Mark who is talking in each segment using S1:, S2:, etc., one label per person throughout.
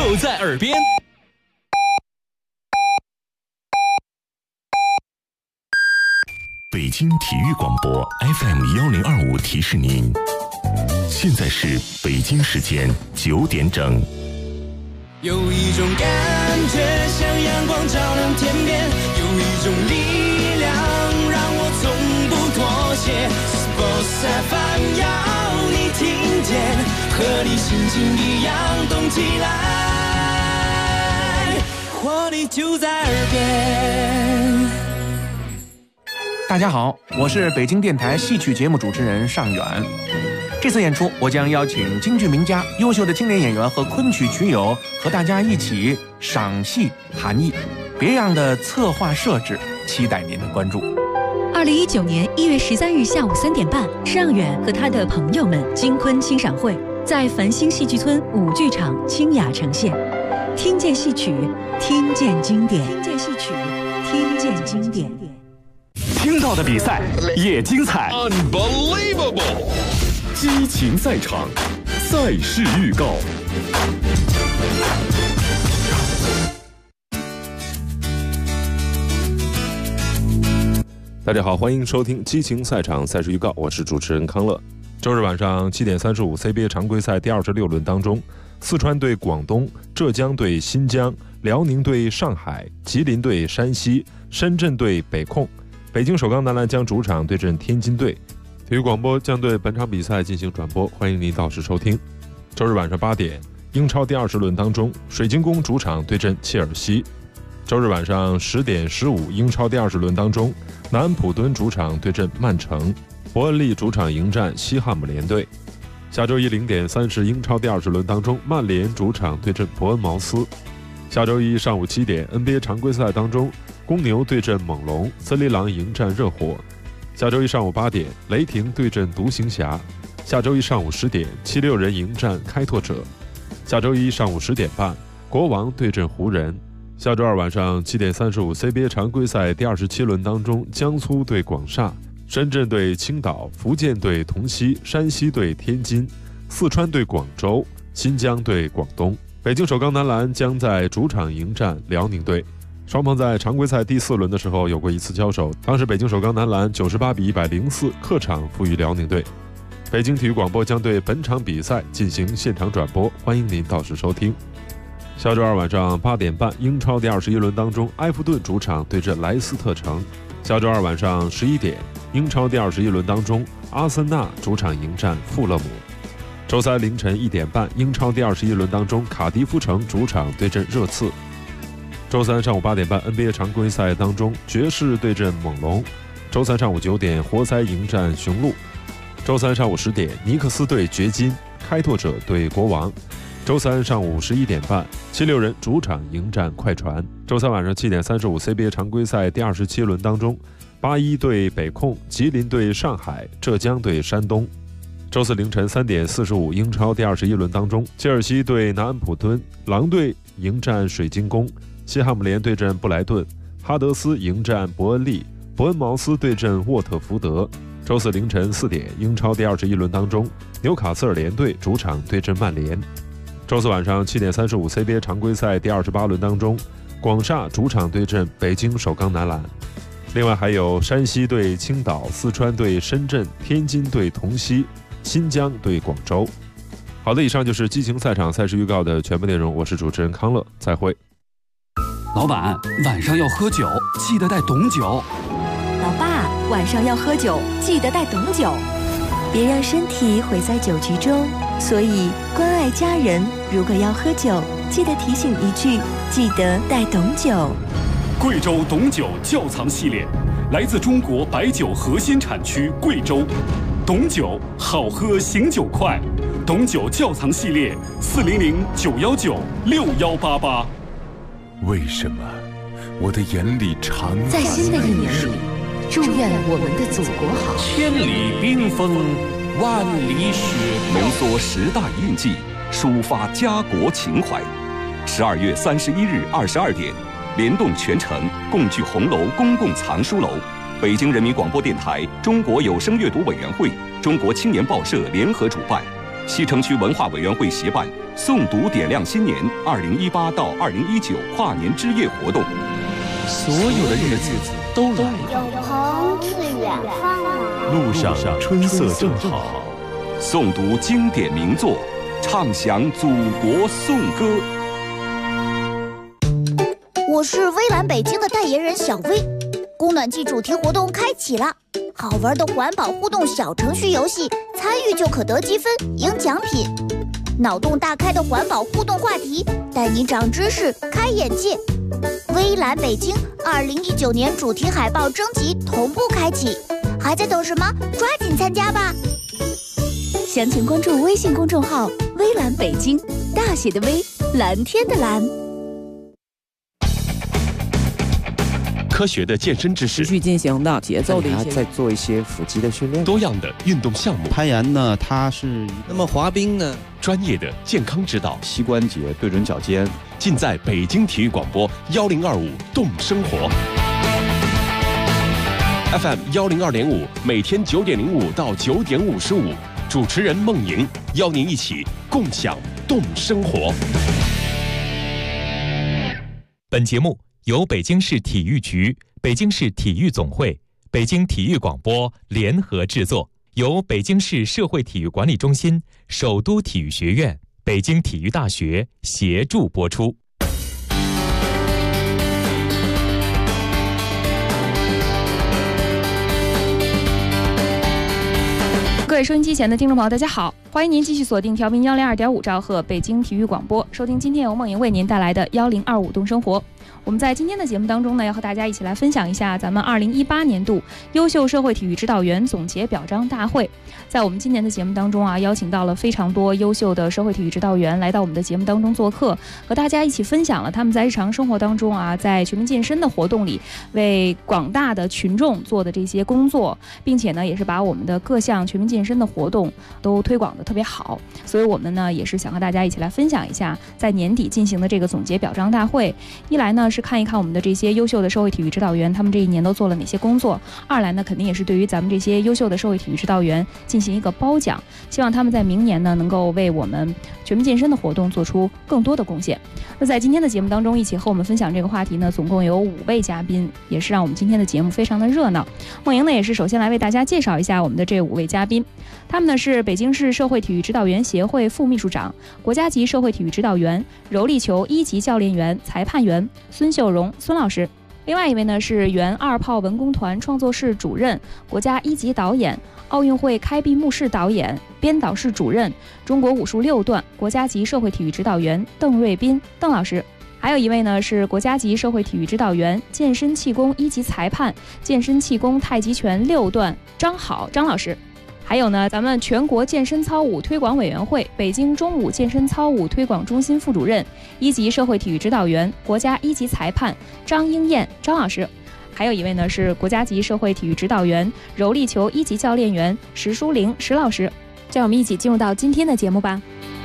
S1: 就在耳边。
S2: 北京体育广播 FM1025提示您，现在是北京时间9点整。
S3: 有一种感觉像阳光照亮天边，有一种力量让我从不妥协。Sports FM 要你听见，和你心情一样动起来，活力就在耳边。
S4: 大家好，我是北京电台戏曲节目主持人尚远。这次演出，我将邀请京剧名家、优秀的青年演员和昆曲曲友和大家一起赏戏含艺，别样的策划设置，期待您的关注。
S5: 2019年1月13日下午3点半，尚远和他的朋友们京昆欣赏会在繁星戏剧村5剧场清雅呈现，听见戏曲，听见经典，听见戏曲，听见经典。
S6: 听到的比赛也精彩
S1: Unbelievable！
S2: 激情赛场，赛事预告。
S7: 大家好，欢迎收听激情赛场赛事预告，我是主持人康乐。周日晚上7点35 CBA 常规赛第26轮当中，四川对广东，浙江对新疆，辽宁对上海，吉林对山西，深圳对北控。北京首钢男篮将主场对阵天津队，体育广播将对本场比赛进行转播，欢迎您到时收听。周日晚上8点，英超第20轮当中，水晶宫主场对阵切尔西。周日晚上10点15，英超第20轮当中，南安普敦主场对阵曼城，伯恩利主场迎战西汉姆联队。下周一0点30，英超第20轮当中，曼联主场对阵伯恩茅斯。下周一上午7点 ，NBA 常规赛当中，公牛对阵猛龙，森林狼迎战热火。下周一上午8点，雷霆对阵独行侠。下周一上午10点，76人迎战开拓者。下周一上午10点半，国王对阵湖人。下周二晚上7点35 ，CBA 常规赛第27轮当中，江苏对广厦，深圳对青岛，福建对同曦，山西对天津，四川对广州，新疆对广东。北京首钢男篮将在主场迎战辽宁队。双方在常规赛第4轮的时候有过一次交手，当时北京首钢男篮98比104客场负于辽宁队。北京体育广播将对本场比赛进行现场转播，欢迎您到时收听。下周二晚上8点半，英超第21轮当中，埃弗顿主场对阵莱斯特城。下周二晚上11点，英超第21轮当中，阿森纳主场迎战富勒姆。周三凌晨1点半，英超第21轮当中，卡迪夫城主场对阵热刺。周三上午8点半 ，NBA 常规赛当中，爵士对阵猛龙。周三上午9点，活塞迎战雄鹿。周三上午10点，尼克斯对掘金，开拓者对国王。周三上午11点半，76人主场迎战快船。周三晚上7点35 ，CBA 常规赛第27轮当中，81对北控，吉林对上海，浙江对山东。周四凌晨3点45，英超第21轮当中，切尔西对南安普敦，狼队迎战水晶宫，西汉姆联对阵布莱顿，哈德斯迎战伯恩利，伯恩茅斯对阵沃特福德。周四凌晨4点，英超第21轮当中，纽卡斯尔联队主场对阵曼联。周四晚上7点35 ，CBA 常规赛第28轮当中，广厦主场对阵北京首钢男篮。另外还有山西对青岛，四川对深圳，天津对同曦，新疆对广州。好的，以上就是激情赛场赛事预告的全部内容，我是主持人康乐，再会。
S6: 老板，晚上要喝酒，记得带董酒。
S8: 老爸，晚上要喝酒，记得带董酒，别让身体毁在酒局中。所以关爱家人，如果要喝酒，记得提醒一句，记得带董酒。
S6: 贵州董酒窖藏系列，来自中国白酒核心产区贵州。董酒好喝醒酒快，董酒窖藏系列400-919-6188。
S2: 为什么我的眼里常
S8: 在新的一年里，祝愿我们的祖国好。
S1: 千里冰封，万里雪
S9: 浓缩10大印记，抒发家国情怀。12月31日22点，联动全城共聚红楼公共藏书楼，北京人民广播电台、中国有声阅读委员会、中国青年报社联合主办， 西城区文化委员会协办诵读点亮新年2018到2019跨年之夜活动。
S1: 所有的日子都来了，
S10: 有朋自远方来，
S2: 路上春色正好。
S9: 诵读经典名作，唱响祖国颂歌。
S10: 我是微蓝北京的代言人小薇。供暖季主题活动开启了，好玩的环保互动小程序游戏，参与就可得积分赢奖品。脑洞大开的环保互动话题，带你长知识开眼界。微蓝北京2019年主题海报征集同步开启，还在等什么？抓紧参加吧！
S8: 详情关注微信公众号“微蓝北京”，大写的微，蓝天的蓝。
S2: 科学的健身知识，
S11: 持续进行的节奏的一些，
S12: 再做一些腹肌的训练，
S2: 多样的运动项目。
S12: 攀岩呢，它是
S1: 那么滑冰呢？
S2: 专业的健康指导，
S12: 膝关节对准脚尖，
S2: 尽在北京体育广播1025动生活 FM 102.5，每天9点05到9点55，主持人孟莹邀您一起共享动生活。
S13: 本节目由北京市体育局、北京市体育总会、北京体育广播联合制作，由北京市社会体育管理中心、首都体育学院、北京体育大学协助播出。
S14: 各位收音机前的听众朋友，大家好，欢迎您继续锁定调频102.5兆赫北京体育广播，收听今天由孟莹为您带来的1025动生活。我们在今天的节目当中呢，要和大家一起来分享一下咱们2018年度优秀社会体育指导员总结表彰大会。在我们今年的节目当中啊，邀请到了非常多优秀的社会体育指导员来到我们的节目当中做客，和大家一起分享了他们在日常生活当中啊，在全民健身的活动里为广大的群众做的这些工作，并且呢，也是把我们的各项全民健身的活动都推广的特别好。所以我们呢，也是想和大家一起来分享一下在年底进行的这个总结表彰大会。一来呢，是看一看我们的这些优秀的社会体育指导员他们这一年都做了哪些工作，二来呢，肯定也是对于咱们这些优秀的社会体育指导员进行一个褒奖，希望他们在明年呢能够为我们全民健身的活动做出更多的贡献。那在今天的节目当中，一起和我们分享这个话题呢，总共有5位嘉宾，也是让我们今天的节目非常的热闹。孟莹呢也是首先来为大家介绍一下我们的这5位嘉宾，他们呢是北京市社会体育指导员协会副秘书长、国家级社会体育指导员、柔力球1级教练员、裁判员孙秀荣孙老师。另外一位呢是原2炮文工团创作室主任、国家1级导演、奥运会开闭幕式导演、编导室主任、中国武术6段国家级社会体育指导员邓瑞斌邓老师。还有一位呢是国家级社会体育指导员、健身气功1级裁判、健身气功太极拳6段张好张老师。还有呢，咱们全国健身操舞推广委员会北京中武健身操舞推广中心副主任、1级社会体育指导员、国家1级裁判张英艳张老师。还有一位呢是国家级社会体育指导员、柔力球1级教练员石淑玲石老师。让我们一起进入到今天的节目吧。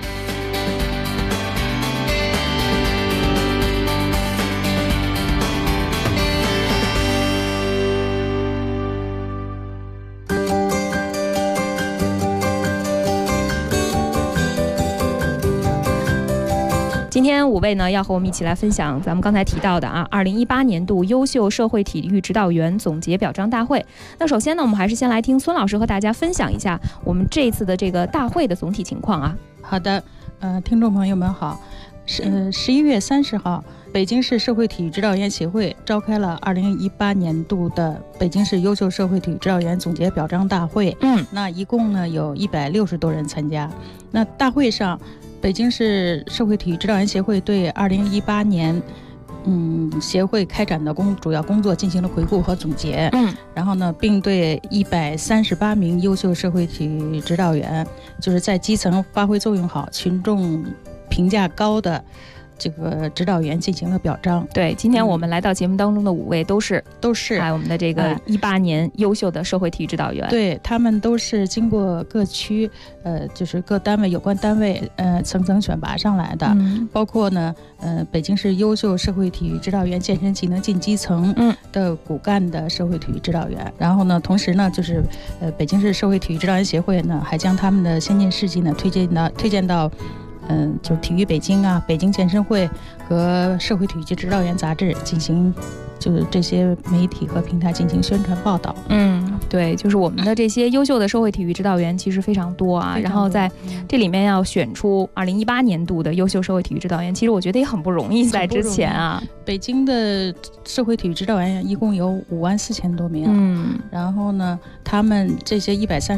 S14: 今天5位呢要和我们一起来分享咱们刚才提到的2018年度优秀社会体育指导员总结表彰大会。那首先呢，我们还是先来听孙老师和大家分享一下我们这一次的这个大会的总体情况啊。
S15: 好的，听众朋友们好，11月30号，北京市社会体育指导员协会召开了2018年度的北京市优秀社会体育指导员总结表彰大会。那一共呢有160多人参加。那大会上，北京市社会体育指导员协会对2018年协会开展的主要工作进行了回顾和总结。然后呢，并对138名优秀社会体育指导员，就是在基层发挥作用好、群众评价高的这个指导员进行了表彰。
S14: 对，今天我们来到节目当中的5位都是我们的这个18年优秀的社会体育指导员。
S15: 对，他们都是经过各区就是各单位有关单位层层选拔上来的，包括呢北京市优秀社会体育指导员健身技能进基层的骨干的社会体育指导员。然后呢，同时呢，就是北京市社会体育指导员协会呢，还将他们的先进事迹呢推荐到就是体育北京啊、北京健身会和社会体育指导员杂志进行，就是这些媒体和平台进行宣传报道。
S14: 对，就是我们的这些优秀的社会体育指导员其实非常多啊，然后在这里面要选出2018年度的优秀社会体育指导员，其实我觉得也很不容易。在之前啊，
S15: 北京的社会体育指导员一共有54000多名然后呢，他们这些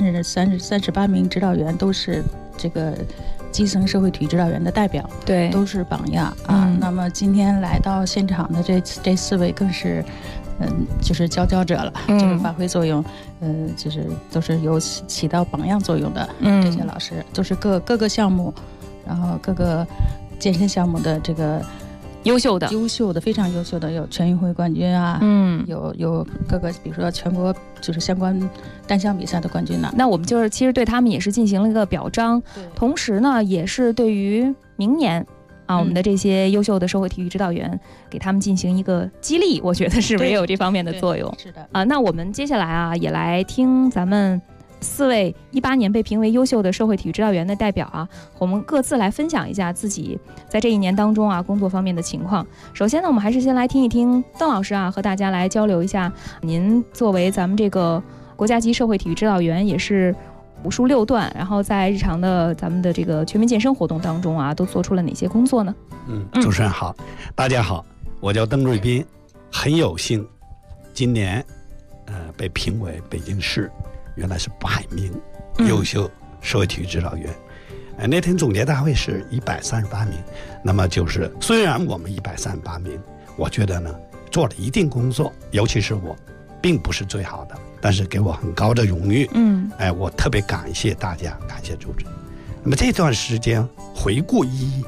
S15: 138名指导员都是这个基层社会体育指导员的代表，
S14: 对，
S15: 都是榜样啊。那么今天来到现场的这4位更是就是佼佼者了，就是发挥作用，就是都是有起到榜样作用的这些老师，都是各个项目，然后各个健身项目的这个
S14: 优秀的
S15: 非常优秀的，有全运会冠军啊，有各个比如说全国就是相关单项比赛的冠军呢。
S14: 那我们就是其实对他们也是进行了一个表彰，同时呢也是对于明年我们的这些优秀的社会体育指导员给他们进行一个激励，我觉得是不是也有这方面的作用？
S15: 是的
S14: 那我们接下来也来听咱们4位18年被评为优秀的社会体育指导员的代表我们各自来分享一下自己在这一年当中工作方面的情况。首先呢，我们还是先来听一听邓老师和大家来交流一下，您作为咱们这个国家级社会体育指导员，也是武术6段，然后在日常的咱们的这个全民健身活动当中都做出了哪些工作呢？
S16: 主持人好，大家好，我叫邓瑞斌，很有幸今年被评为北京市原来是100名优秀社会体育指导员。那天总结大会是138名，那么就是虽然我们138名，我觉得呢做了一定工作，尤其是我并不是最好的，但是给我很高的荣誉。我特别感谢大家，感谢主持人。那么这段时间回顾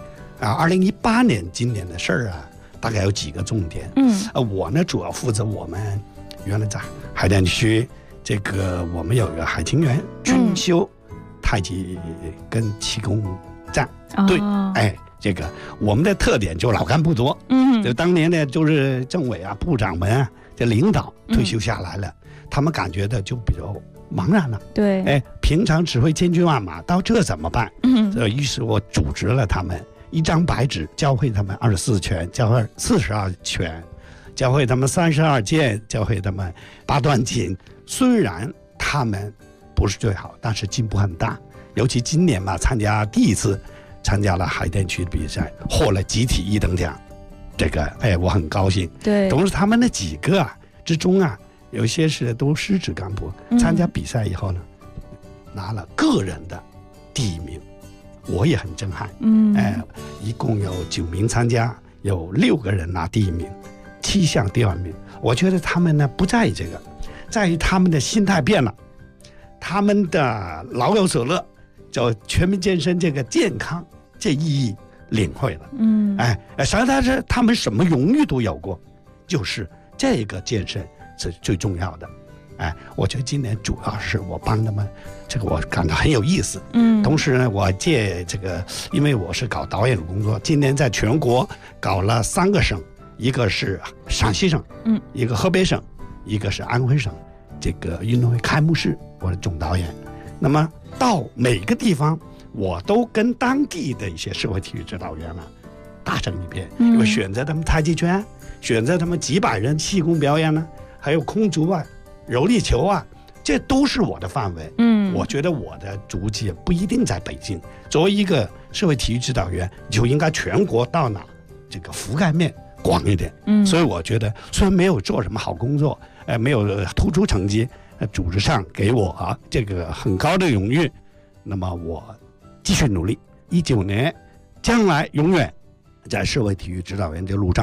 S16: 2018年今年的事儿大概有几个重点。我呢主要负责我们原来在海淀区这个我们有一个海清园春秋太极跟气功站。对，这个我们的特点就老干部多。就当年呢就是政委部长们这领导退休下来了，他们感觉的就比较茫然了。
S14: 对，
S16: 平常只会千军万马，到这怎么办？于是我组织了他们一张白纸，教会他们24拳，教会42拳，教会他们32剑，教会他们8段锦。虽然他们不是最好，但是进步很大。尤其今年第一次参加了海淀区的比赛，获了集体1等奖。这个我很高兴。
S14: 对，
S16: 同时他们那几个之中有些是都师职干部，参加比赛以后呢，拿了个人的第1名，我也很震撼。一共有9名参加，有6个人拿第1名，7项第2名。我觉得他们呢不在意这个，在于他们的心态变了，他们的老有所乐，叫全民健身这个健康这意义领会了。实际上是他们什么荣誉都有过，就是这个健身是最重要的。我觉得今年主要是我帮他们，这个我感到很有意思。同时呢，我借这个，因为我是搞导演的工作，今年在全国搞了3个省，一个是陕西省，一个河北省，一个是安徽省，这个运动会开幕式我是总导演。那么到每个地方，我都跟当地的一些社会体育指导员大整一遍，我选择他们太极拳，选择他们几百人气功表演还有空竹柔力球这都是我的范围。我觉得我的足迹不一定在北京，作为一个社会体育指导员，就应该全国到哪这个覆盖面广一点。所以我觉得虽然没有做什么好工作，没有突出成绩，组织上给我这个很高的荣誉，那么我继续努力，19年将来永远在社会体育指导员这路上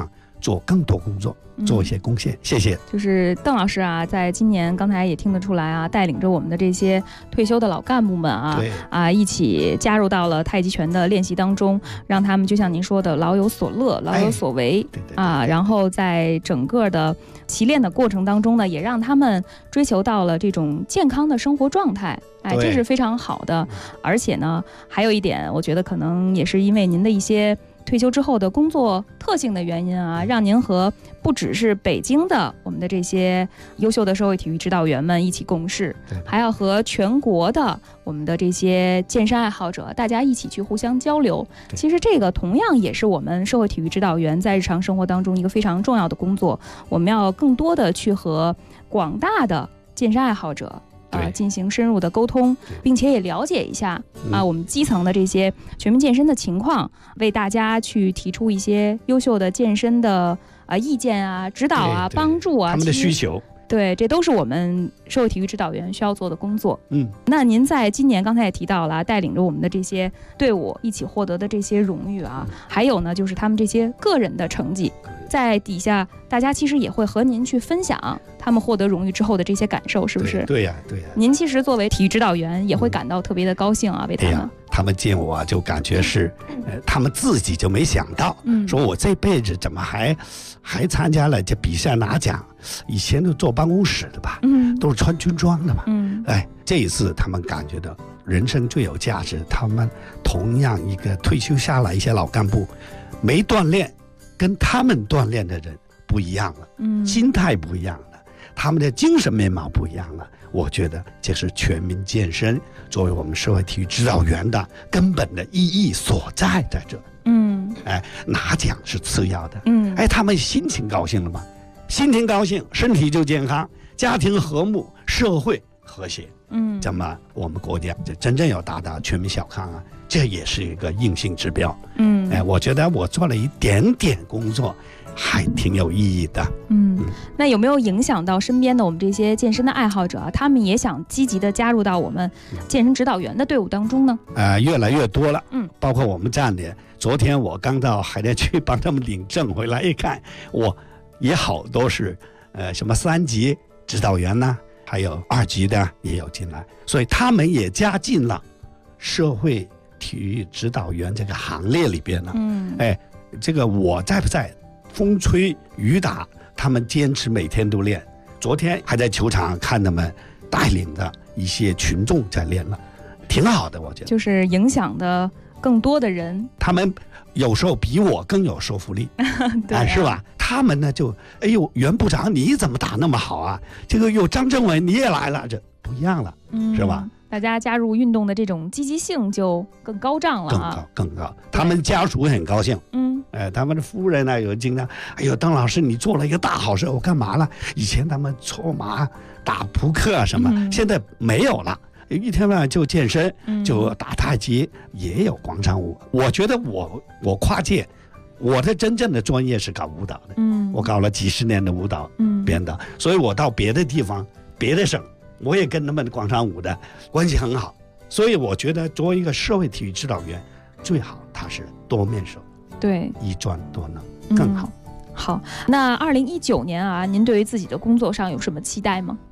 S16: 做更多工作，做一些贡献。谢谢。
S14: 就是邓老师啊，在今年刚才也听得出来啊，带领着我们的这些退休的老干部们啊，一起加入到了太极拳的练习当中，让他们就像您说的，老有所乐，老有所为啊。然后在整个的习练的过程当中呢，也让他们追求到了这种健康的生活状态。这是非常好的。而且呢，还有一点，我觉得可能也是因为您的一些退休之后的工作特性的原因啊，让您和不只是北京的我们的这些优秀的社会体育指导员们一起共事，还要和全国的我们的这些健身爱好者大家一起去互相交流。其实这个同样也是我们社会体育指导员在日常生活当中一个非常重要的工作。我们要更多的去和广大的健身爱好者进行深入的沟通，并且也了解一下我们基层的这些全民健身的情况，为大家去提出一些优秀的健身的意见啊、指导啊、帮助啊，
S16: 他们的需求。
S14: 对，这都是我们社会体育指导员需要做的工作。那您在今年刚才也提到了，带领着我们的这些队伍一起获得的这些荣誉啊，还有呢，就是他们这些个人的成绩，在底下大家其实也会和您去分享他们获得荣誉之后的这些感受，是不是？
S16: 对呀。
S14: 您其实作为体育指导员也会感到特别的高兴啊，为他们。
S16: 他们见我就感觉是，他们自己就没想到，说我这辈子怎么还参加了这比赛拿奖？以前都坐办公室的吧，都是穿军装的嘛，这一次他们感觉到人生最有价值。他们同样一个退休下来一些老干部，没锻炼，跟他们锻炼的人不一样了，心态不一样了，他们的精神面貌不一样了。我觉得这是全民健身作为我们社会体育指导员的根本的意义所在这。拿奖是次要的，他们心情高兴了吗？心情高兴，身体就健康，家庭和睦，社会和谐。这么我们国家就真正要达到全民小康啊，这也是一个硬性指标。我觉得我做了一点点工作，还挺有意义的。
S14: 那有没有影响到身边的我们这些健身的爱好者啊？他们也想积极的加入到我们健身指导员的队伍当中呢？
S16: 越来越多了。包括我们站的，昨天我刚到海淀区帮他们领证回来，一看，我也好多是什么3级指导员呢，还有2级的也有进来，所以他们也加进了社会体育指导员这个行列里边了。这个我在不在？风吹雨打，他们坚持每天都练。昨天还在球场看他们带领的一些群众在练了，挺好的，我觉得。
S14: 就是影响的更多的人，
S16: 他们有时候比我更有说服力，是吧？他们呢就，袁部长你怎么打那么好啊？这个有张政委你也来了，这不一样了，是吧？
S14: 大家加入运动的这种积极性就更高涨了啊，
S16: 更高。他们家属很高兴，他们的夫人呢有经常，邓老师你做了一个大好事，我干嘛了？以前他们搓麻、打扑克啊什么，现在没有了，一天晚上就健身，就打太极，也有广场舞。我觉得我跨界，我的真正的专业是搞舞蹈的，我搞了几十年的舞蹈编导，所以我到别的地方、别的省。我也跟他们广场舞的关系很好，所以我觉得作为一个社会体育指导员，最好他是多面手，
S14: 对，
S16: 一专多能更好。
S14: 好，那2019年啊，您对于自己的工作上有什么期待吗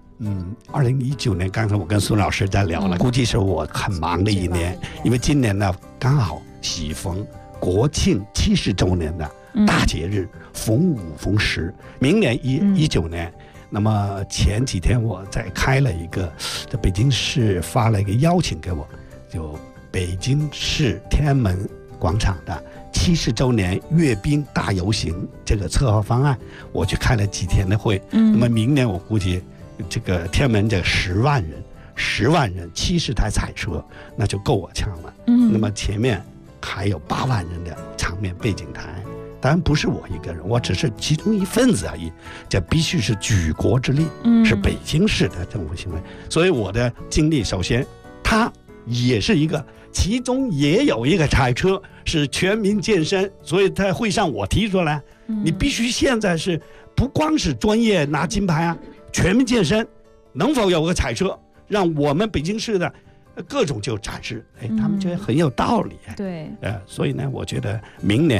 S16: ？2019年，刚才我跟苏老师在聊了，估计是我很忙的一年，因为今年呢刚好喜逢国庆70周年的大节日，逢5逢10，明年19年。那么前几天我在开了一个，在北京市发了一个邀请给我，就北京市天安门广场的70周年阅兵大游行这个策划方案，我去开了几天的会。那么明年我估计这个天安门这10万人70台彩车，那就够我呛了。那么前面还有8万人的场面背景台。当然不是我一个人，我只是其中一份子而已，这必须是举国之力，是北京市的政府行为。所以我的经历，首先它也是一个，其中也有一个彩车是全民健身，所以在会上我提出来，你必须现在是不光是专业拿金牌啊，全民健身能否有个彩车，让我们北京市的各种就展示，他们觉得很有道理。
S14: 对，
S16: 所以呢，我觉得明年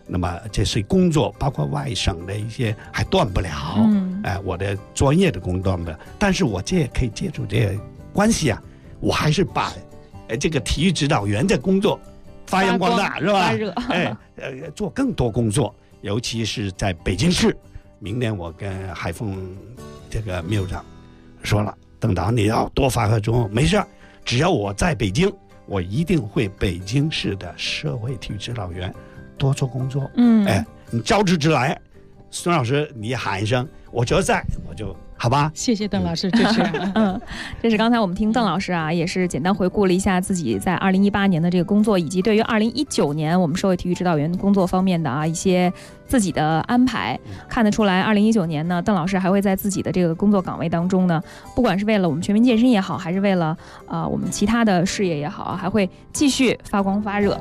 S16: 那么这些工作，包括外省的一些还断不了，我的专业的工断不了，但是我可以借助这个关系啊，我还是把这个体育指导员的工作发扬光大，是吧？做更多工作，尤其是在北京市。明年我跟海凤这个秘书长说了，邓导你要多发挥作用，没事，只要我在北京，我一定会北京市的社会体育指导员多做工作。你招之即来，孙老师你喊一声，我就在，我就好吧。
S15: 谢谢邓老师支持。
S14: 这是刚才我们听邓老师啊，也是简单回顾了一下自己在2018年的这个工作，以及对于2019年我们社会体育指导员工作方面的一些自己的安排。看得出来，2019年呢，邓老师还会在自己的这个工作岗位当中呢，不管是为了我们全民健身也好，还是为了我们其他的事业也好，还会继续发光发热。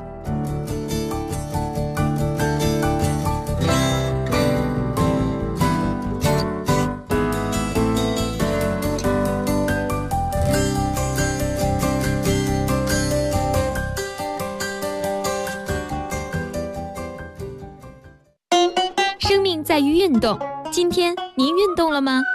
S17: 在于运动，今天您运动了吗？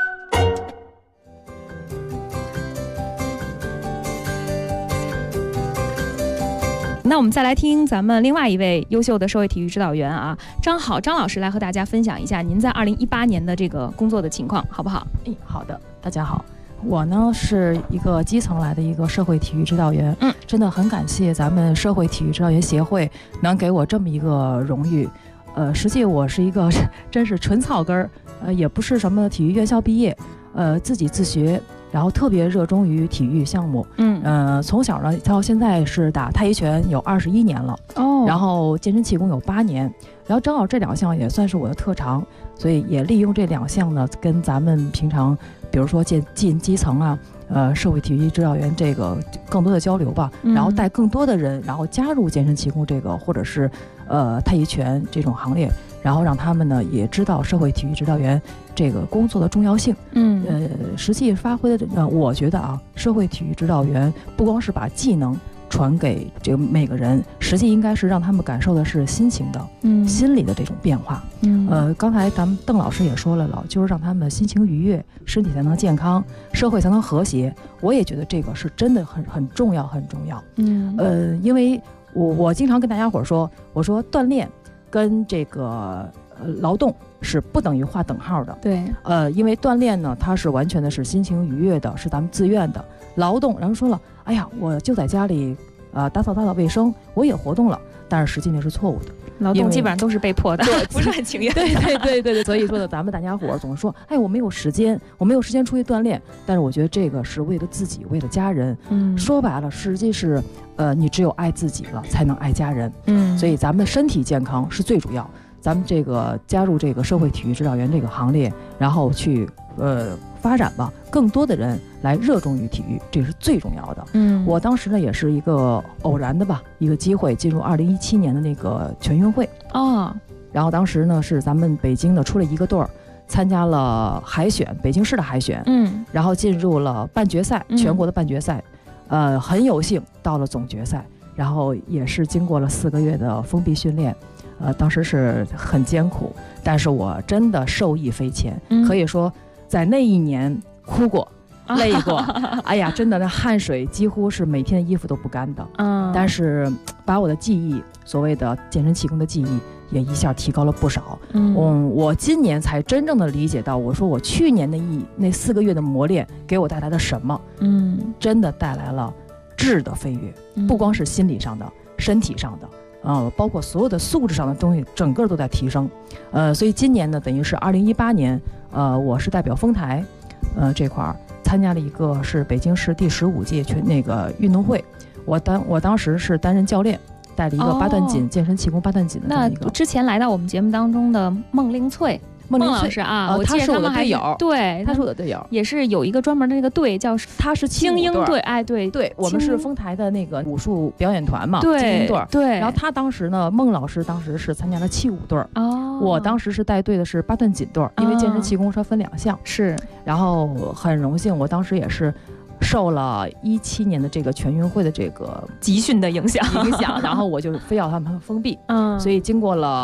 S14: 那我们再来听咱们另外一位优秀的社会体育指导员啊，张老师来和大家分享一下您在2018年的这个工作的情况，好不好？
S18: 好的，大家好。我呢是一个基层来的一个社会体育指导员，真的很感谢咱们社会体育指导员协会能给我这么一个荣誉。实际我是一个真是纯草根儿，也不是什么体育院校毕业，自己自学，然后特别热衷于体育项目。从小呢到现在是打太极拳有21年了，然后健身气功有8年，然后正好这2项也算是我的特长，所以也利用这2项呢，跟咱们平常比如说进基层啊。社会体育指导员这个更多的交流吧，然后带更多的人，然后加入健身气功这个或者是太极拳这种行列，然后让他们呢也知道社会体育指导员这个工作的重要性。实际发挥的我觉得啊，社会体育指导员不光是把技能传给这个每个人，实际应该是让他们感受的是心情的，心理的这种变化。刚才咱们邓老师也说了，就是让他们心情愉悦，身体才能健康，社会才能和谐。我也觉得这个是真的很重要，很重要。因为我经常跟大家伙说，我说锻炼跟这个劳动是不等于划等号的。
S14: 对，
S18: 因为锻炼呢，它是完全的是心情愉悦的，是咱们自愿的。劳动，然后说了，哎呀，我就在家里打扫卫生，我也活动了，但是实际那是错误的。
S14: 劳动基本上都是被迫的，对，不是很情愿。
S18: 对，所以说呢，咱们大家伙总是说，哎，我没有时间出去锻炼，但是我觉得这个是为了自己，为了家人。说白了，实际是你只有爱自己了，才能爱家人。所以咱们的身体健康是最主要。咱们这个加入这个社会体育指导员这个行列，然后去发展吧，更多的人来热衷于体育，这是最重要的。我当时呢也是一个偶然的吧，一个机会进入2017年的那个全运会然后当时呢是咱们北京的出了一个队儿，参加了海选，北京市的海选，然后进入了半决赛，全国的半决赛，很有幸到了总决赛，然后也是经过了4个月的封闭训练。当时是很艰苦，但是我真的受益匪浅，可以说在那一年哭过累过，哎呀，真的那汗水几乎是每天的衣服都不干的。但是把我的技艺，所谓的健身气功的技艺也一下提高了不少。我今年才真正的理解到，我说我去年的那4个月的磨练给我带来了什么？真的带来了质的飞跃，不光是心理上的，身体上的。包括所有的素质上的东西，整个都在提升。所以今年呢，等于是2018年，我是代表丰台，这块儿参加了一个是北京市第15届那个运动会。我当时是担任教练，带了一个8段锦健身气功8段锦的这么一个。
S14: 那之前来到我们节目当中的孟令翠。孟老师啊，我记得他们还有对，
S18: 他是我的队友，
S14: 也是有一个专门的那个队叫
S18: 他是
S14: 精英队，哎，对，
S18: 我们是丰台的那个武术表演团嘛，
S14: 精
S18: 英队，
S14: 对。
S18: 然后他当时呢，孟老师当时是参加了气舞队，我当时是带队的是8段锦队，因为健身气功它分2项，
S14: 是。
S18: 然后很荣幸，我当时也是受了17年的这个全运会的这个
S14: 集训的影响，
S18: 然后我就非要他们封闭，所以经过了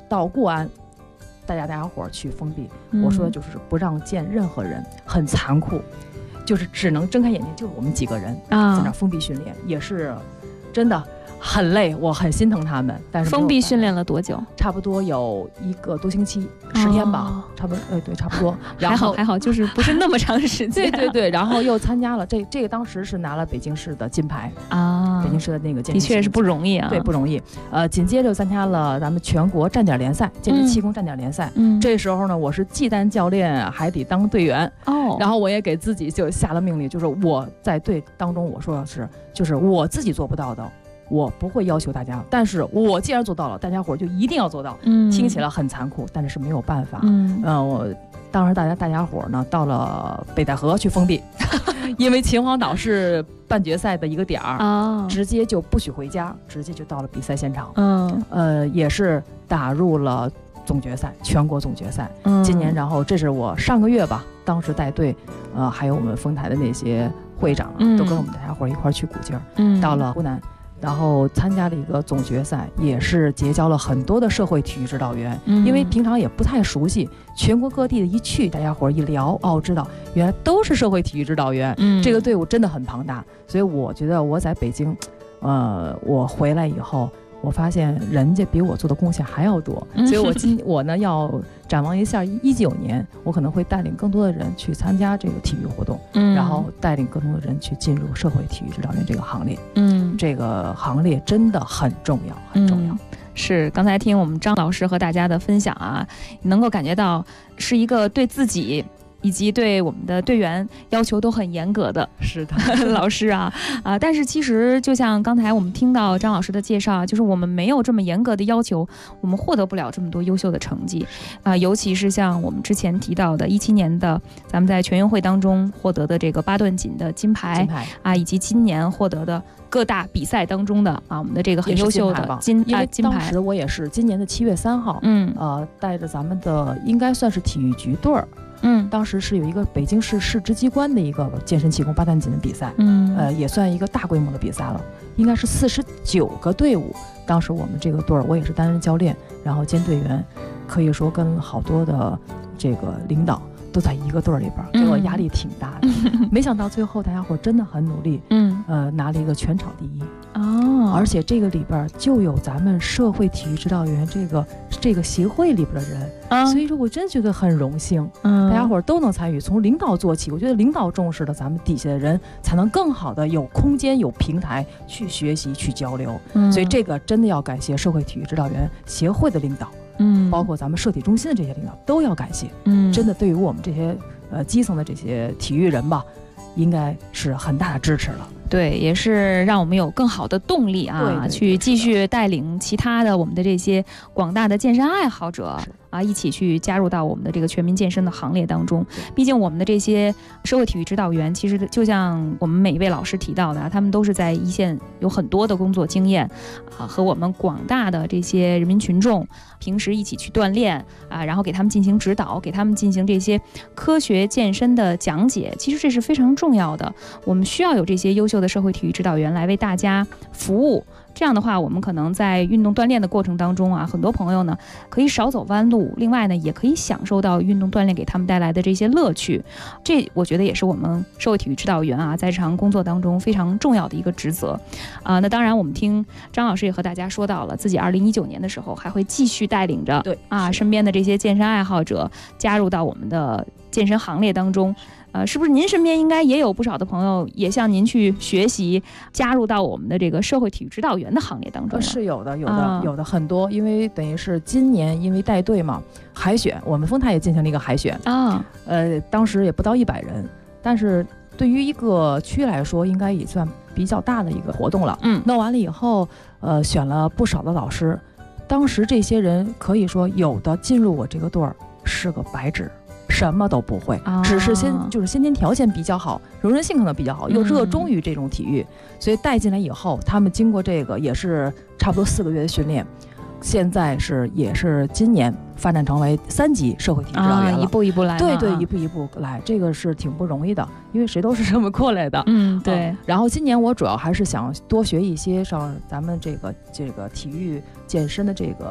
S18: 到过安，大家伙去封闭。我说的就是不让见任何人，很残酷，就是只能睁开眼睛，就是我们几个人在那封闭训练，也是真的很累，我很心疼他们。但是
S14: 封闭训练了多久？
S18: 差不多有1个多星期，10天吧，差不多，对，差不多。然后
S14: 还好，就是不是那么长时间。
S18: 对，然后又参加了这个，当时是拿了北京市的金牌
S14: 啊，
S18: 北京市的那个健身，
S14: 的确是不容易啊，
S18: 对，不容易。紧接着参加了咱们全国站点联赛，健身气功站点联赛。这时候呢，我是既当教练还得当队员
S14: 哦，
S18: 然后我也给自己就下了命令，就是我在队当中，我说的是，就是我自己做不到的。我不会要求大家，但是我既然做到了，大家伙就一定要做到。听起来很残酷，但是没有办法。我当时大家伙呢到了北戴河去封闭，因为秦皇岛是半决赛的一个点儿，直接就不许回家，直接就到了比赛现场。也是打入了总决赛，全国总决赛。今年，然后这是我上个月吧，当时带队，还有我们丰台的那些会长都跟我们大家伙一块去鼓劲儿，到了湖南。然后参加了一个总决赛，也是结交了很多的社会体育指导员，因为平常也不太熟悉，全国各地的一去，大家伙一聊，知道原来都是社会体育指导员，这个队伍真的很庞大。所以我觉得我在北京，我回来以后，我发现人家比我做的贡献还要多，所以我呢要展望一下19年，我可能会带领更多的人去参加这个体育活动，然后带领更多的人去进入社会体育指导员这个行列。这个行列真的很重要，很重要。
S14: 是，刚才听我们张老师和大家的分享啊，能够感觉到是一个对自己以及对我们的队员要求都很严格的，
S18: 是的
S14: 老师啊，但是其实就像刚才我们听到张老师的介绍，就是我们没有这么严格的要求，我们获得不了这么多优秀的成绩尤其是像我们之前提到的17年的咱们在全运会当中获得的这个8段锦的金牌以及今年获得的各大比赛当中的我们的这个很优秀的金牌。
S18: 当时我也是今年的7月3号，带着咱们的应该算是体育局队儿。当时是有一个北京市市直机关的一个健身气功8段锦的比赛，也算一个大规模的比赛了，应该是49个队伍。当时我们这个队儿，我也是担任教练，然后兼队员，可以说跟好多的这个领导都在一个队儿里边，给我压力挺大的。没想到最后大家伙真的很努力，拿了一个全场第1。而且这个里边就有咱们社会体育指导员这个协会里边的人，所以说我真觉得很荣幸，大家伙都能参与，从领导做起。我觉得领导重视的，咱们底下的人才能更好的有空间、有平台去学习、去交流。所以这个真的要感谢社会体育指导员协会的领导，包括咱们社体中心的这些领导都要感谢。真的对于我们这些基层的这些体育人吧，应该是很大的支持了。
S14: 对，也是让我们有更好的动力对去继续带领其他的我们的这些广大的健身爱好者一起去加入到我们的这个全民健身的行列当中。毕竟我们的这些社会体育指导员，其实就像我们每一位老师提到的，他们都是在一线有很多的工作经验和我们广大的这些人民群众平时一起去锻炼然后给他们进行指导，给他们进行这些科学健身的讲解。其实这是非常重要的，我们需要有这些优秀的社会体育指导员来为大家服务。这样的话，我们可能在运动锻炼的过程当中很多朋友呢可以少走弯路，另外呢也可以享受到运动锻炼给他们带来的这些乐趣。这我觉得也是我们社会体育指导员在日常工作当中非常重要的一个职责那当然我们听张老师也和大家说到了，自己2019年的时候还会继续带领着身边的这些健身爱好者加入到我们的健身行列当中。是不是您身边应该也有不少的朋友也向您去学习，加入到我们的这个社会体育指导员的行列当中？
S18: 是有的很多，因为等于是今年因为带队嘛，海选，我们丰台也进行了一个海选当时也不到100人，但是对于一个区来说，应该也算比较大的一个活动了。弄完了以后，选了不少的老师，当时这些人可以说有的进入我这个队儿是个白纸。什么都不会，只是先天条件比较好，容韧性可能比较好，又热衷于这种体育，所以带进来以后，他们经过这个也是差不多4个月的训练，现在也是今年发展成为3级社会体育指导员了，
S14: 一步一步来，
S18: 对，一步一步来，这个是挺不容易的，因为谁都是这么过来的。
S14: 对。
S18: 然后今年我主要还是想多学一些上咱们这个体育健身的这个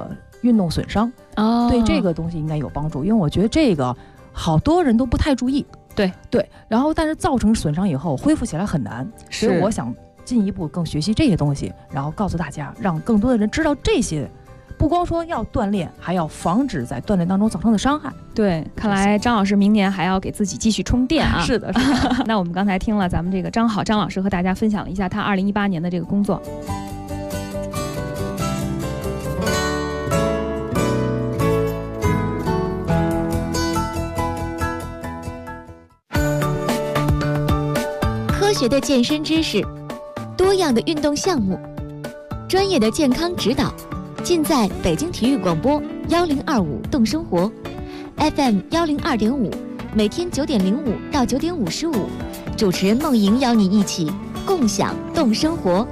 S18: 运动损伤，对这个东西应该有帮助，因为我觉得这个好多人都不太注意。
S14: 对，
S18: 然后但是造成损伤以后恢复起来很难，所以我想进一步更学习这些东西，然后告诉大家，让更多的人知道这些，不光说要锻炼，还要防止在锻炼当中造成的伤害。
S14: 对，看来张老师明年还要给自己继续充电啊！
S18: 是的。
S14: 那我们刚才听了咱们这个张老师和大家分享了一下他2018年的这个工作。
S17: 科学的健身知识，多样的运动项目，专业的健康指导，尽在北京体育广播1025动生活 FM 102.5，每天9点05到9点55，主持人梦莹邀你一起共享动生活。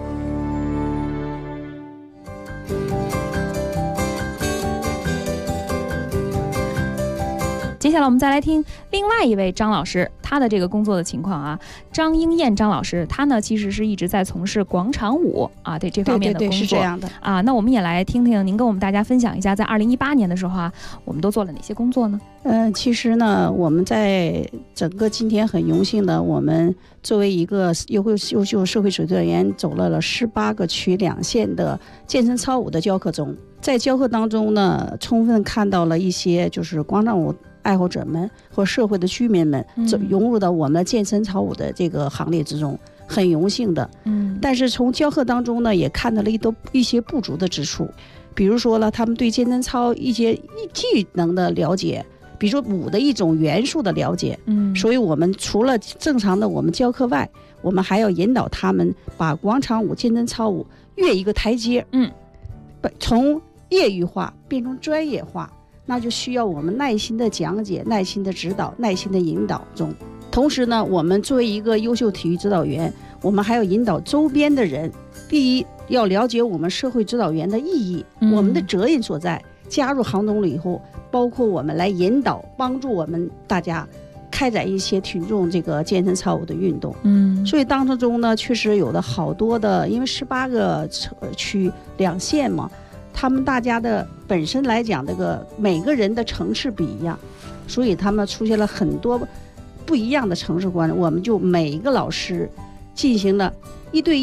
S14: 接下来我们再来听另外一位张老师他的这个工作的情况啊。张英燕张老师，他呢其实是一直在从事广场舞啊这方面的工作。
S19: 对，是这样的
S14: 啊。那我们也来听听您跟我们大家分享一下，在2018年的时候啊，我们都做了哪些工作呢？
S19: 其实呢，我们在整个今天很荣幸的，我们作为一个优秀社会主义队员，走了18个区2县的健身操舞的教课中，在教课当中呢，充分看到了一些就是广场舞爱好者们或社会的居民们融入到我们的健身操舞的这个行列之中，很荣幸的。但是从教课当中呢，也看到了一些不足的之处，比如说了他们对健身操一些技能的了解，比如说舞的一种元素的了解。所以我们除了正常的我们教课外，我们还要引导他们把广场舞、健身操舞越一个台阶，从业余化变成专业化。那就需要我们耐心的讲解、耐心的指导、耐心的引导中。同时呢，我们作为一个优秀体育指导员，我们还要引导周边的人。第一，要了解我们社会指导员的意义，我们的责任所在。加入行动了以后，包括我们来引导、帮助我们大家开展一些群众这个健身操舞的运动。所以当中呢，确实有的好多的，因为18个区2县嘛。他们大家的本身来讲，这个每个人的层次不一样，所以他们出现了很多不一样的层次观。我们就每一个老师进行了1对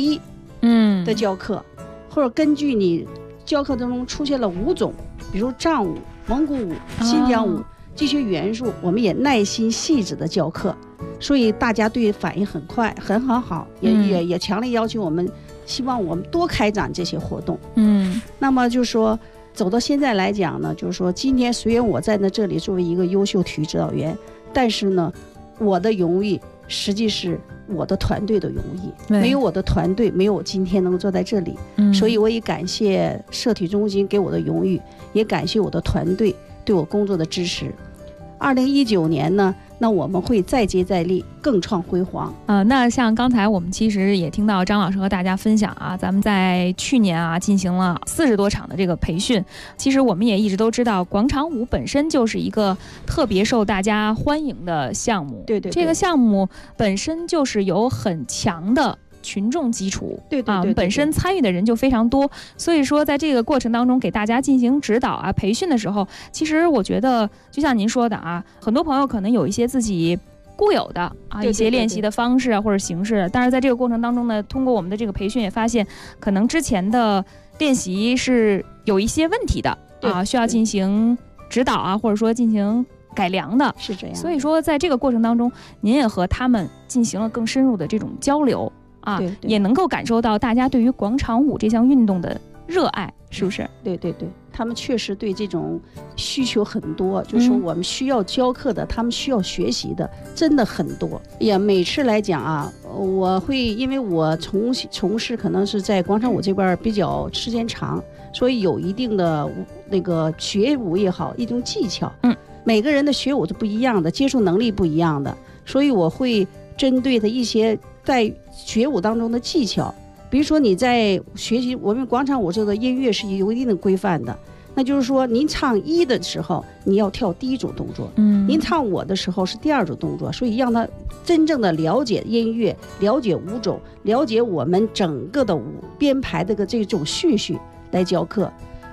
S19: 1的教课，或者根据你教课当中出现了5种，比如藏舞、蒙古舞、新疆舞这些元素，我们也耐心细致的教课，所以大家对反应很快，很好，也强烈要求我们。希望我们多开展这些活动。那么就是说走到现在来讲呢，就是说今天虽然我在这里作为一个优秀体育指导员，但是呢，我的荣誉实际是我的团队的荣誉，没有我的团队，没有我今天能够坐在这里。所以我也感谢社体中心给我的荣誉，也感谢我的团队对我工作的支持。2019年呢，那我们会再接再厉，更创辉煌。
S14: 那像刚才我们其实也听到张老师和大家分享啊，咱们在去年啊进行了40多场的这个培训。其实我们也一直都知道，广场舞本身就是一个特别受大家欢迎的项目。对，这个项目本身就是有很强的群众基础，对，本身参与的人就非常多，所以说在这个过程当中给大家进行指导啊、培训的时候，其实我觉得就像您说的啊，很多朋友可能有一些自己固有的啊一些练习的方式啊或者形式，但是在这个过程当中呢，通过我们的这个培训也发现，可能之前的练习是有一些问题的啊，需要进行指导啊，或者说进行改良的，是这样。所以说在这个过程当中，您也和他们进行了更深入的这种交流。也能够感受到大家对于广场舞这项运动的热爱，是不是？对，
S19: 他们确实对这种需求很多，就是说我们需要教课的，他们需要学习的，真的很多。也每次来讲啊，我会因为我从事可能是在广场舞这边比较时间长，所以有一定的那个学舞也好，一种技巧。每个人的学舞是不一样的，接触能力不一样的，所以我会针对的一些在学舞当中的技巧，比如说你在学习我们广场舞这个音乐是有一定的规范的，那就是说您唱1的时候你要跳第1种动作，您唱我的时候是第2种动作，所以让他真正的了解音乐，了解舞种，了解我们整个的舞编排的这种顺序来教课。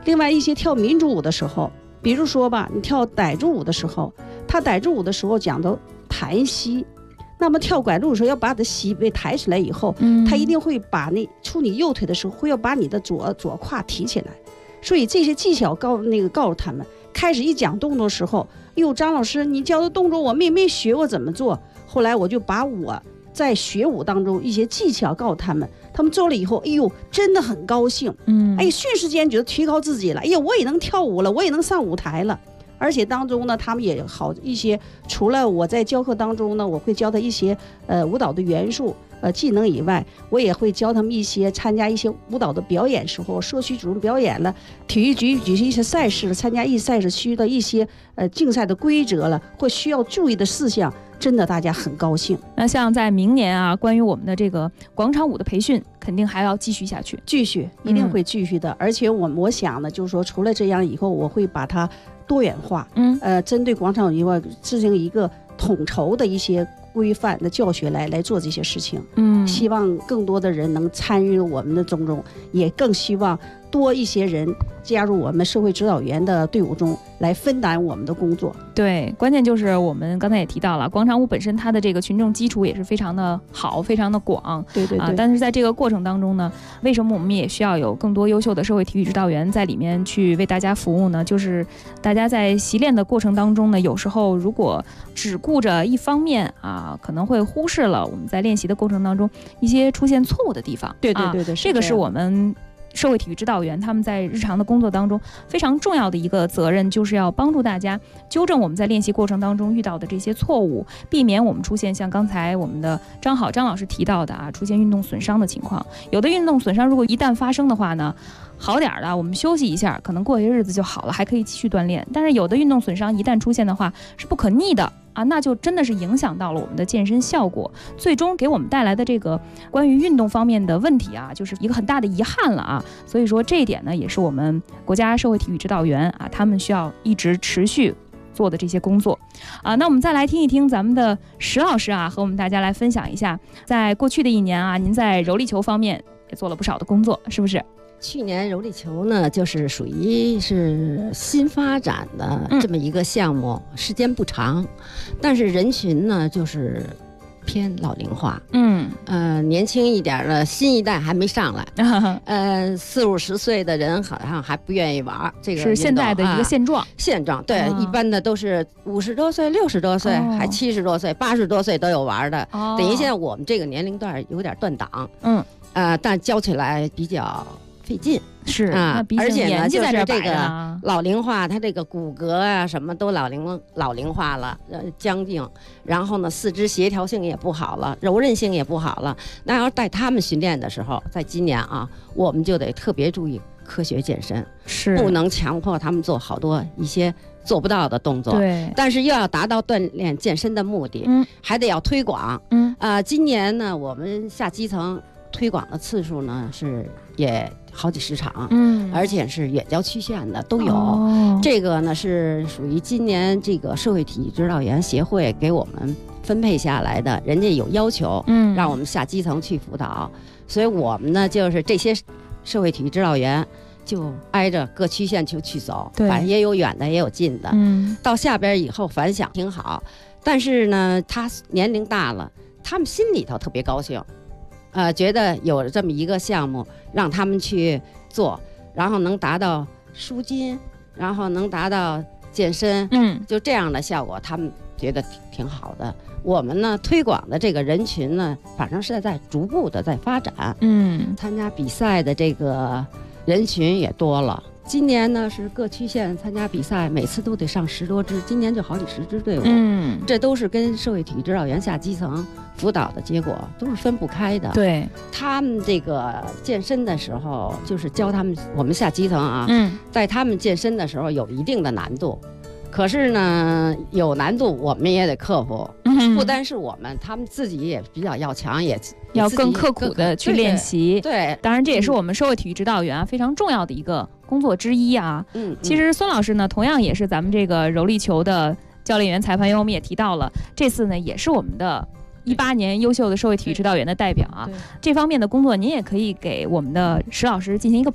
S19: 另外一些跳民族舞的时候，比如说吧，你跳傣族舞的时候，他傣族舞的时候讲到抬膝，那么跳傣族的时候要把你的膝背抬起来以后，他一定会把出你右腿的时候会要把你的左胯提起来，所以这些技巧告诉他们。开始一讲动作的时候，哟，张老师你教的动作我没学过怎么做，后来我就把我在学舞当中一些技巧告诉他们，他们做了以后，哎呦，真的很高兴，哎，瞬时间觉得提高自己了，哎呀，我也能跳舞了，我也能上舞台了。而且当中呢，他们也好一些，除了我在教课当中呢，我会教他一些舞蹈的元素技能以外，我也会教他们一些参加一些舞蹈的表演时候，社区主任表演了，体育局举行一些赛事了，参加赛事区的一些竞赛的规则了，或需要注意的事项，真的大家很高兴。
S14: 那像在明年啊，关于我们的这个广场舞的培训，肯定还要继续下去，
S19: 一定会继续的。而且我想呢，就是说除了这样以后，我会把它多元化，针对广场舞以外制定一个统筹的一些规范的教学来做这些事情。希望更多的人能参与我们的中，也更希望多一些人加入我们社会指导员的队伍中来分担我们的工作。
S14: 对，关键就是我们刚才也提到了，广场舞本身它的这个群众基础也是非常的好，非常的广。
S19: 对对对。
S14: 但是在这个过程当中呢，为什么我们也需要有更多优秀的社会体育指导员在里面去为大家服务呢？就是大家在习练的过程当中呢，有时候如果只顾着一方面啊，可能会忽视了我们在练习的过程当中一些出现错误的地方。
S19: 对对对对，
S14: 这个是我们社会体育指导员他们在日常的工作当中非常重要的一个责任，就是要帮助大家纠正我们在练习过程当中遇到的这些错误，避免我们出现像刚才我们的张老师提到的啊，出现运动损伤的情况。有的运动损伤如果一旦发生的话呢，好点了，我们休息一下，可能过些日子就好了，还可以继续锻炼。但是有的运动损伤一旦出现的话，是不可逆的啊，那就真的是影响到了我们的健身效果，最终给我们带来的这个关于运动方面的问题啊，就是一个很大的遗憾了啊。所以说这一点呢，也是我们国家社会体育指导员啊，他们需要一直持续做的这些工作啊。那我们再来听一听咱们的石老师啊，和我们大家来分享一下，在过去的一年啊，您在柔力球方面也做了不少的工作，是不是？
S20: 去年柔力球呢，就是属于是新发展的这么一个项目，时间不长，但是人群呢就是偏老龄化，年轻一点的新一代还没上来，40-50岁的人好像还不愿意玩这个，
S14: 是现在的一个现状。
S20: 对，一般的都是50多岁、60多岁，还70多岁、80多岁都有玩的，等于现在我们这个年龄段有点断档，但教起来比较费劲，
S14: 是
S20: 啊，而且呢，就是这
S14: 个
S20: 老龄化，它这个骨骼啊什么都老龄化了，僵硬，然后呢，四肢协调性也不好了，柔韧性也不好了。那要带他们训练的时候，在今年啊，我们就得特别注意科学健身，
S14: 是
S20: 不能强迫他们做好多一些做不到的动作，
S14: 对，
S20: 但是又要达到锻炼健身的目的，还得要推广，今年呢，我们下基层推广的次数呢是也好几十场，而且是远郊区县的都有。这个呢是属于今年这个社会体育指导员协会给我们分配下来的，人家有要求，让我们下基层去辅导，所以我们呢就是这些社会体育指导员就挨着各区县去走，反正也有远的也有近的，到下边以后反响挺好，但是呢他年龄大了，他们心里头特别高兴。觉得有这么一个项目让他们去做，然后能达到舒筋，然后能达到健身，就这样的效果，他们觉得挺好的。我们呢推广的这个人群呢，反正是在逐步的在发展，参加比赛的这个人群也多了。今年呢是各区县参加比赛，每次都得上10多支，今年就好几十支队伍，这都是跟社会体育指导员下基层辅导的结果，都是分不开的。
S14: 对，
S20: 他们这个健身的时候，就是教他们，我们下基层啊，在他们健身的时候有一定的难度，可是呢有难度我们也得克服，不单是我们，他们自己也比较要强，也
S14: 要更刻苦的去练习。
S20: 对，
S14: 当然这也是我们社会体育指导员啊非常重要的一个工作之一啊。其实孙老师呢，同样也是咱们这个柔力球的教练员、裁判员，我们也提到了，这次呢也是我们的18年优秀的社会体育指导员的代表啊。这方面的工作，您也可以给我们的石老师进行一个补充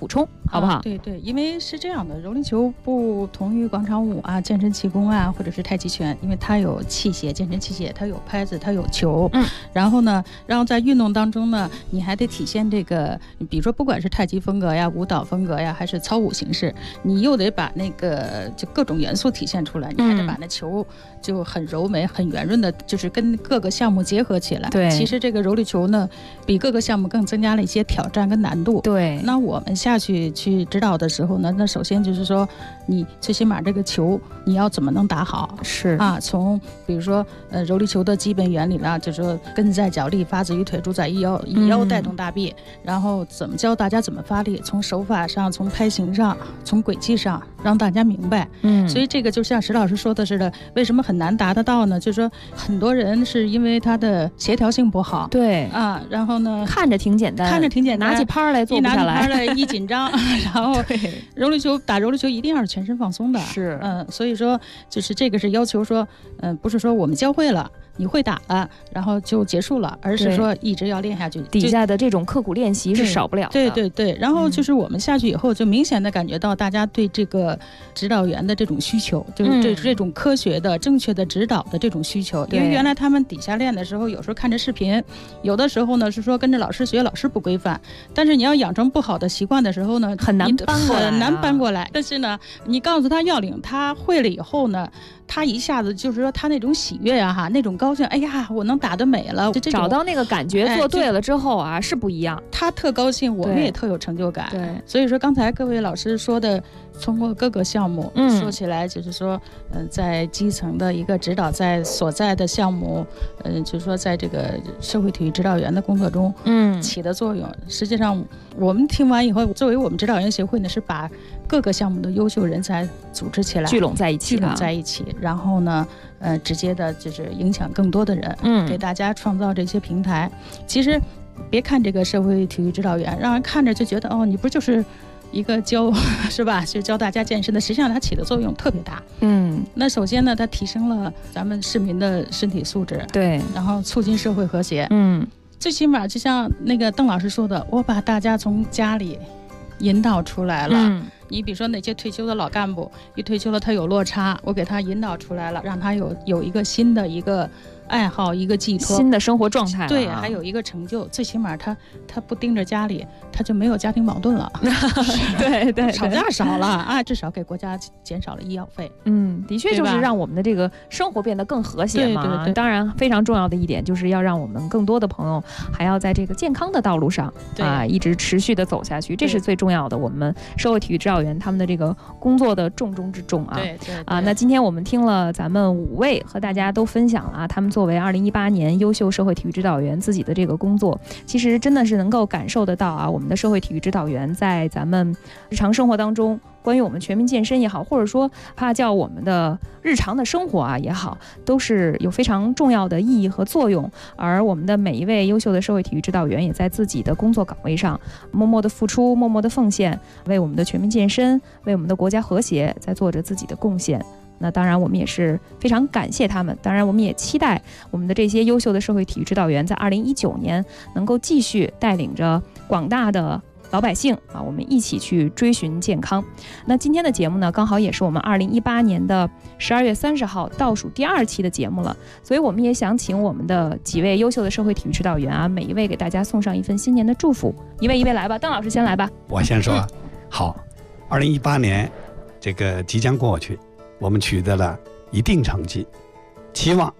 S14: 好不好？
S15: 对对，因为是这样的，柔灵球不同于广场舞啊、健身气功啊，或者是太极拳，因为它有器械，健身器械，它有拍子，它有球。然后呢，在运动当中呢，你还得体现这个，比如说不管是太极风格呀、舞蹈风格呀，还是操舞形式，你又得把那个就各种元素体现出来，你还得把那球就很柔美、很圆润的，就是跟各个项目结合起来。
S14: 对，
S15: 其实这个柔力球呢，比各个项目更增加了一些挑战跟难度。
S14: 对，
S15: 那我们下去指导的时候呢，那首先就是说，你最起码这个球你要怎么能打好？
S14: 是
S15: 啊，从比如说柔力球的基本原理呢，就是说根在脚力，发自于腿，主宰一腰，以腰带动大臂，然后怎么教大家怎么发力，从手法上，从拍形上，从轨迹上，让大家明白。所以这个就像石老师说的似的，为什么很难达得到呢？就是说很多人是因为他的协调性不好。
S14: 对
S15: 啊，然后呢，
S14: 看着挺简单，拿起拍来做不下来，
S15: 拿起拍来一紧张，然后打柔力球一定要是全身放松的。
S14: 是，
S15: 所以说就是这个是要求说，不是说我们教会了，你会打了，然后就结束了，而是说一直要练下去。
S14: 底下的这种刻苦练习是少不了的。
S15: 对对对，然后就是我们下去以后，就明显的感觉到大家对这个指导员的这种需求，就是这种科学的、正确的指导的这种需求。因为原来他们底下练的时候，有时候看着视频，有的时候呢是说跟着老师学，老师不规范，但是你要养成不好的习惯的时候呢，
S14: 很难搬过来。
S15: 但是呢，你告诉他要领，他会了以后呢，他一下子就是说他那种喜悦啊，那种高兴，哎呀，我能打得美了，就
S14: 找到那个感觉，做对了之后啊，是不一样。
S15: 他特高兴，我们也特有成就感。
S14: 对，
S15: 所以说刚才各位老师说的，通过各个项目说起来，就是说，在基层的一个指导，在所在的项目，就是说在这个社会体育指导员的工作中，起的作用。实际上，我们听完以后，作为我们指导员协会呢，是把各个项目的优秀人才组织起来，
S14: 聚拢在一
S15: 起，然后呢，直接的就是影响更多的人，给大家创造这些平台。其实，别看这个社会体育指导员，让人看着就觉得你不就是一个是吧？就教大家健身的，实际上它起的作用特别大。那首先呢，它提升了咱们市民的身体素质，
S14: 对，
S15: 然后促进社会和谐。最起码就像那个邓老师说的，我把大家从家里引导出来了。你比如说哪些退休的老干部，一退休了他有落差，我给他引导出来了，让他有一个新的一个爱好，一个寄托，
S14: 新的生活状态。
S15: 对，还有一个成就，最起码他不盯着家里，他就没有家庭矛盾了。
S14: 对，
S15: 吵架少了啊，至少给国家减少了医药费。
S14: 的确就是让我们的这个生活变得更和谐嘛。
S15: 对，
S14: 当然非常重要的一点就是要让我们更多的朋友还要在这个健康的道路上一直持续的走下去，这是最重要的。我们社会体育指导员他们的这个工作的重中之重啊。
S15: 对，
S14: 那今天我们听了咱们5位和大家都分享了他们作为2018年优秀社会体育指导员自己的这个工作，其实真的是能够感受得到我们的社会体育指导员在咱们日常生活当中，关于我们全民健身也好，或者说怕叫我们的日常的生活也好，都是有非常重要的意义和作用。而我们的每一位优秀的社会体育指导员也在自己的工作岗位上默默的付出，默默的奉献，为我们的全民健身，为我们的国家和谐在做着自己的贡献。那当然我们也是非常感谢他们，当然我们也期待我们的这些优秀的社会体育指导员在2019年能够继续带领着广大的老百姓我们一起去追寻健康。那今天的节目呢，刚好也是我们2018年的12月30号倒数第2期的节目了，所以我们也想请我们的几位优秀的社会体育指导员每一位给大家送上一份新年的祝福，一位来吧。邓老师先来吧。
S16: 我先说。好，2018年这个即将过去，我们取得了一定成绩，期望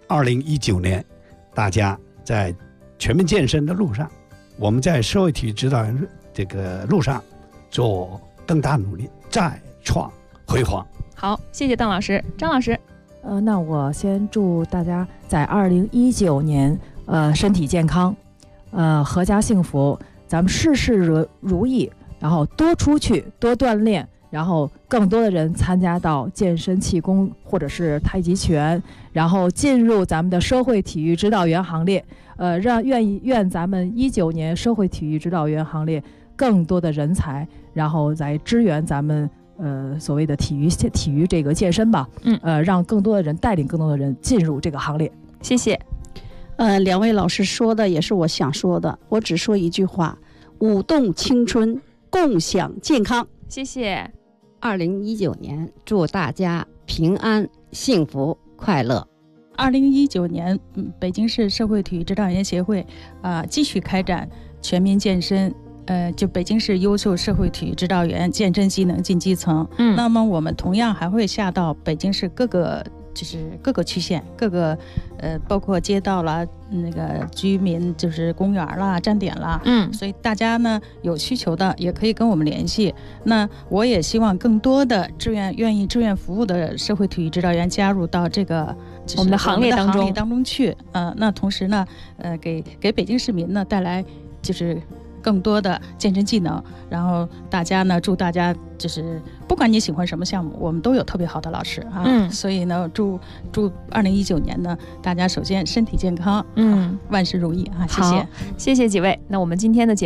S16: 2019年大家在全民健身的路上，我们在社会体育指导员这个路上做更大努力，再创辉煌。
S14: 好，谢谢邓老师。张老师。
S18: 那我先祝大家在2019年身体健康，阖家幸福，咱们事事如意，然后多出去多锻炼，然后更多的人参加到健身气功或者是太极拳，然后进入咱们的社会体育指导员行列。愿咱们19年社会体育指导员行列更多的人才，然后来支援咱们所谓的体育这个健身吧。让更多的人带领更多的人进入这个行列。
S14: 谢谢。
S19: 两位老师说的也是我想说的，我只说一句话：舞动青春， 共享健康。
S14: 谢谢。
S20: 2019年，祝大家平安、幸福、快乐。
S15: 2019年，北京市社会体育指导员协会继续开展全民健身。就北京市优秀社会体育指导员健身技能进基层。那么我们同样还会下到北京市各个区县，各个包括街道啦、那个居民就是公园啦、站点啦。所以大家呢有需求的也可以跟我们联系。那我也希望更多的愿意志愿服务的社会体育指导员加入到这个
S14: 我们的行列当
S15: 中去。那同时呢，给北京市民呢带来就是更多的健身技能，然后大家呢，祝大家就是不管你喜欢什么项目，我们都有特别好的老师啊。所以呢，祝2019年呢，大家首先身体健康，万事如意啊！谢谢，
S14: 谢谢几位。那我们今天的节目